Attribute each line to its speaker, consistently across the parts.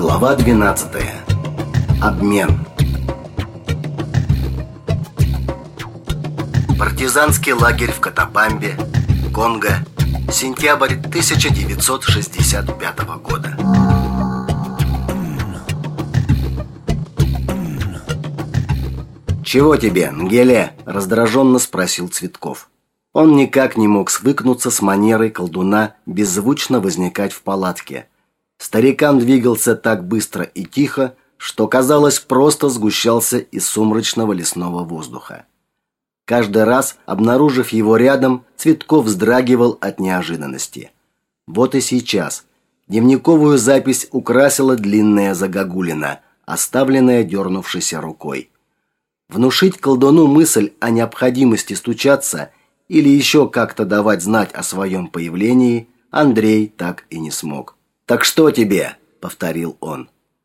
Speaker 1: Глава 12. Обмен. Партизанский лагерь в Катабамбе, Конго, сентябрь 1965 года. «Чего тебе, Нгеле?» – раздраженно спросил Цветков. Он никак не мог свыкнуться с манерой колдуна беззвучно возникать в палатке. Старикан двигался так быстро и тихо, что, казалось, просто сгущался из сумрачного лесного воздуха. Каждый раз, обнаружив его рядом, Цветков вздрагивал от неожиданности. Вот и сейчас. Дневниковую запись украсила длинная загогулина, оставленная дернувшейся рукой. Внушить колдуну мысль о необходимости стучаться или еще как-то давать знать о своем появлении Андрей так и не смог. «Так что тебе?» – повторил он.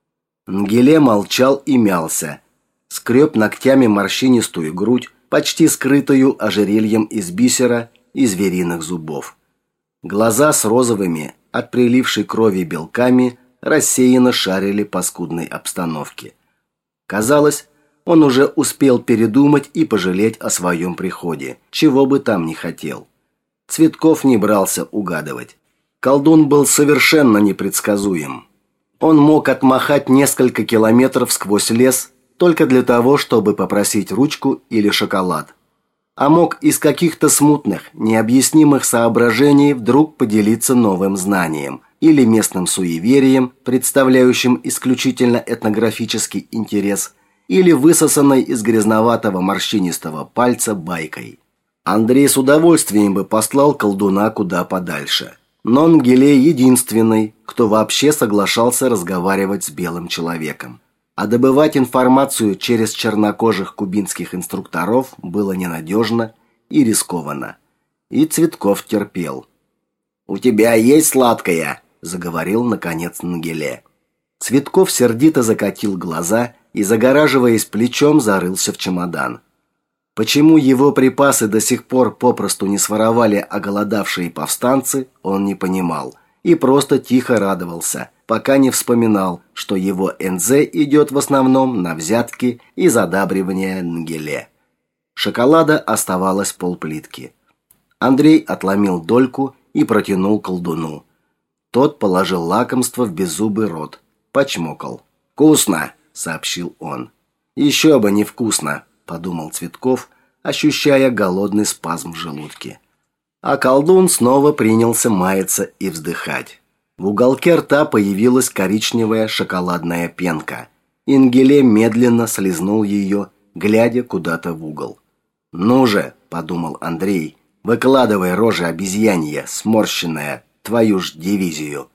Speaker 1: Нгеле молчал и мялся. Скреб ногтями морщинистую грудь, почти скрытую ожерельем из бисера и звериных зубов. Глаза с розовыми, от прилившей крови белками, рассеянно шарили по скудной обстановке. Казалось, он уже успел передумать и пожалеть о своем приходе, чего бы там ни хотел. Цветков не брался угадывать. Колдун был совершенно непредсказуем. Он мог отмахать несколько километров сквозь лес только для того, чтобы попросить ручку или шоколад. А мог из каких-то смутных, необъяснимых соображений вдруг поделиться новым знанием или местным суеверием, представляющим исключительно этнографический интерес, или высосанной из грязноватого морщинистого пальца байкой. Андрей с удовольствием бы послал колдуна куда подальше. Но Нгеле единственный, кто вообще соглашался разговаривать с белым человеком. А добывать информацию через чернокожих кубинских инструкторов было ненадежно и рискованно. И Цветков терпел. «У тебя есть сладкое?» – заговорил наконец Нгеле. Цветков сердито закатил глаза и, загораживаясь плечом, зарылся в чемодан. Почему его припасы до сих пор попросту не своровали оголодавшие повстанцы, он не понимал и просто тихо радовался, пока не вспоминал, что его НЗ идет в основном на взятки и задабривание Нгеле. Шоколада оставалось полплитки. Андрей отломил дольку и протянул колдуну. Тот положил лакомство в беззубый рот, почмокал. «Вкусно!» – сообщил он. «Еще бы не вкусно!» – подумал Цветков, ощущая голодный спазм в желудке. А колдун снова принялся маяться и вздыхать. В уголке рта появилась коричневая шоколадная пенка. Нгеле медленно слизнул ее, глядя куда-то в угол. «Ну же!» – подумал Андрей. «Выкладывай рожи обезьянья, сморщенная, твою ж дивизию.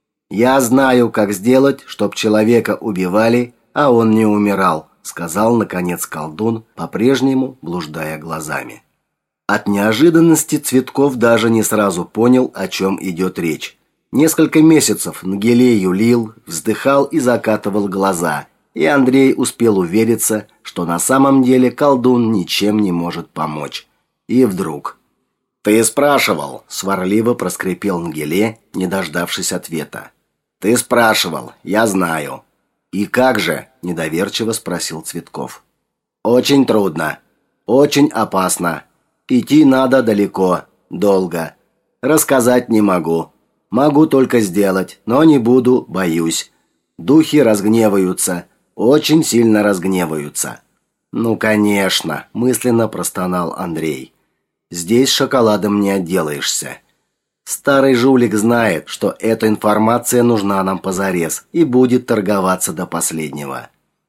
Speaker 1: Я знаю, как сделать, чтоб человека убивали, а он не умирал», – сказал, наконец, колдун, по-прежнему блуждая глазами. От неожиданности Цветков даже не сразу понял, о чем идет речь. Несколько месяцев Нгеле юлил, вздыхал и закатывал глаза, и Андрей успел увериться, что на самом деле колдун ничем не может помочь. И вдруг... «Ты спрашивал?» – сварливо проскрипел Нгеле, не дождавшись ответа. «Ты спрашивал, я знаю». «И как же?» – недоверчиво спросил Цветков. «Очень трудно. Очень опасно. Идти надо далеко, долго. Рассказать не могу. Могу только сделать, но не буду, боюсь. Духи разгневаются, очень сильно разгневаются». «Ну, конечно», – мысленно простонал Андрей. «Здесь шоколадом не отделаешься». Старый жулик знает, что эта информация нужна нам позарез и будет торговаться до последнего.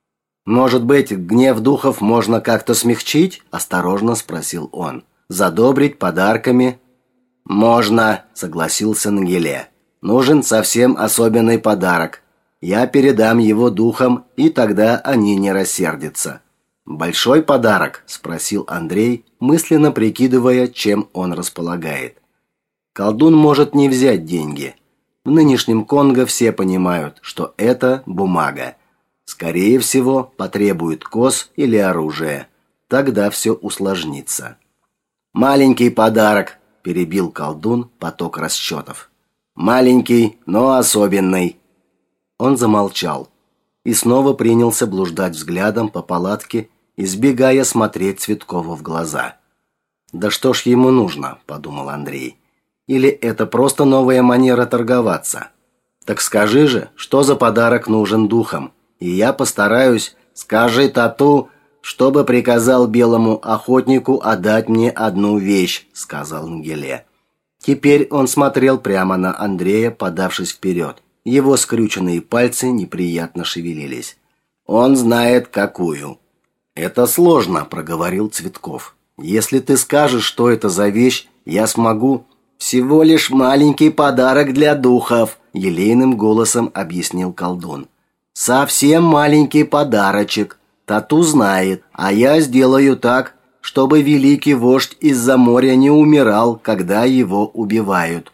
Speaker 1: «Может быть, гнев духов можно как-то смягчить?» – осторожно спросил он. «Задобрить подарками?» «Можно», – согласился Нгеле. «Нужен совсем особенный подарок. Я передам его духам, и тогда они не рассердятся». «Большой подарок?» – спросил Андрей, мысленно прикидывая, чем он располагает. Колдун может не взять деньги. В нынешнем Конго все понимают, что это бумага. Скорее всего, потребует коз или оружие. Тогда все усложнится. «Маленький подарок», – перебил колдун поток расчетов. «Маленький, но особенный». Он замолчал и снова принялся блуждать взглядом по палатке, избегая смотреть Цветкову в глаза. «Да что ж ему нужно?» – подумал Андрей. «Или это просто новая манера торговаться? Так скажи же, что за подарок нужен духам, и я постараюсь. Скажи тату, чтобы приказал белому охотнику отдать мне одну вещь», – сказал Нгеле. Теперь он смотрел прямо на Андрея, подавшись вперед. Его скрюченные пальцы неприятно шевелились. «Он знает, какую». «Это сложно», – проговорил Цветков. «Если ты скажешь, что это за вещь, я смогу...» «Всего лишь маленький подарок для духов», – елейным голосом объяснил колдун. «Совсем маленький подарочек. Тату знает, а я сделаю так, чтобы великий вождь из-за моря не умирал, когда его убивают».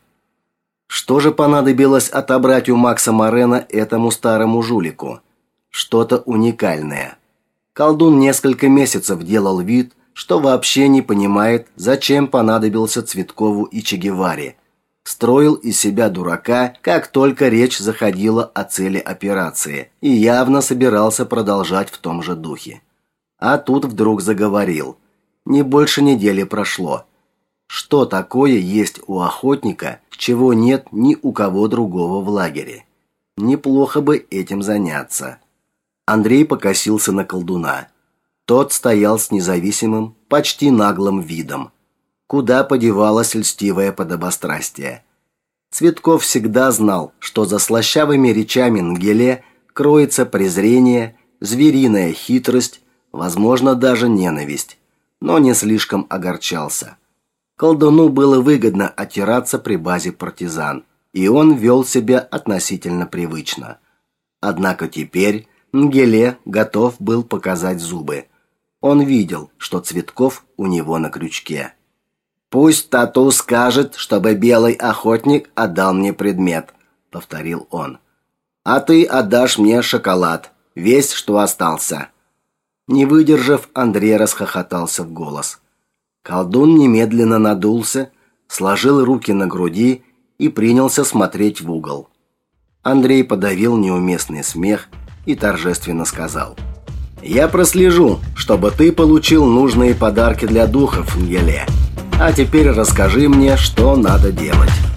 Speaker 1: Что же понадобилось отобрать у Макса Морена этому старому жулику? Что-то уникальное. Колдун несколько месяцев делал вид, что вообще не понимает, зачем понадобился Цветкову и Че Геваре. Строил из себя дурака, как только речь заходила о цели операции, и явно собирался продолжать в том же духе. А тут вдруг заговорил. Не больше недели прошло. Что такое есть у охотника, чего нет ни у кого другого в лагере? Неплохо бы этим заняться. Андрей покосился на колдуна. Тот стоял с независимым, почти наглым видом. Куда подевалось льстивое подобострастие? Цветков всегда знал, что за слащавыми речами Нгеле кроется презрение, звериная хитрость, возможно, даже ненависть, но не слишком огорчался. Колдуну было выгодно отираться при базе партизан, и он вел себя относительно привычно. Однако теперь Нгеле готов был показать зубы. Он видел, что Цветков у него на крючке. «Пусть тату скажет, чтобы белый охотник отдал мне предмет», — повторил он. «А ты отдашь мне шоколад, весь, что остался». Не выдержав, Андрей расхохотался в голос. Колдун немедленно надулся, сложил руки на груди и принялся смотреть в угол. Андрей подавил неуместный смех и торжественно сказал: «Я прослежу, чтобы ты получил нужные подарки для духов, Нгеле. А теперь расскажи мне, что надо делать».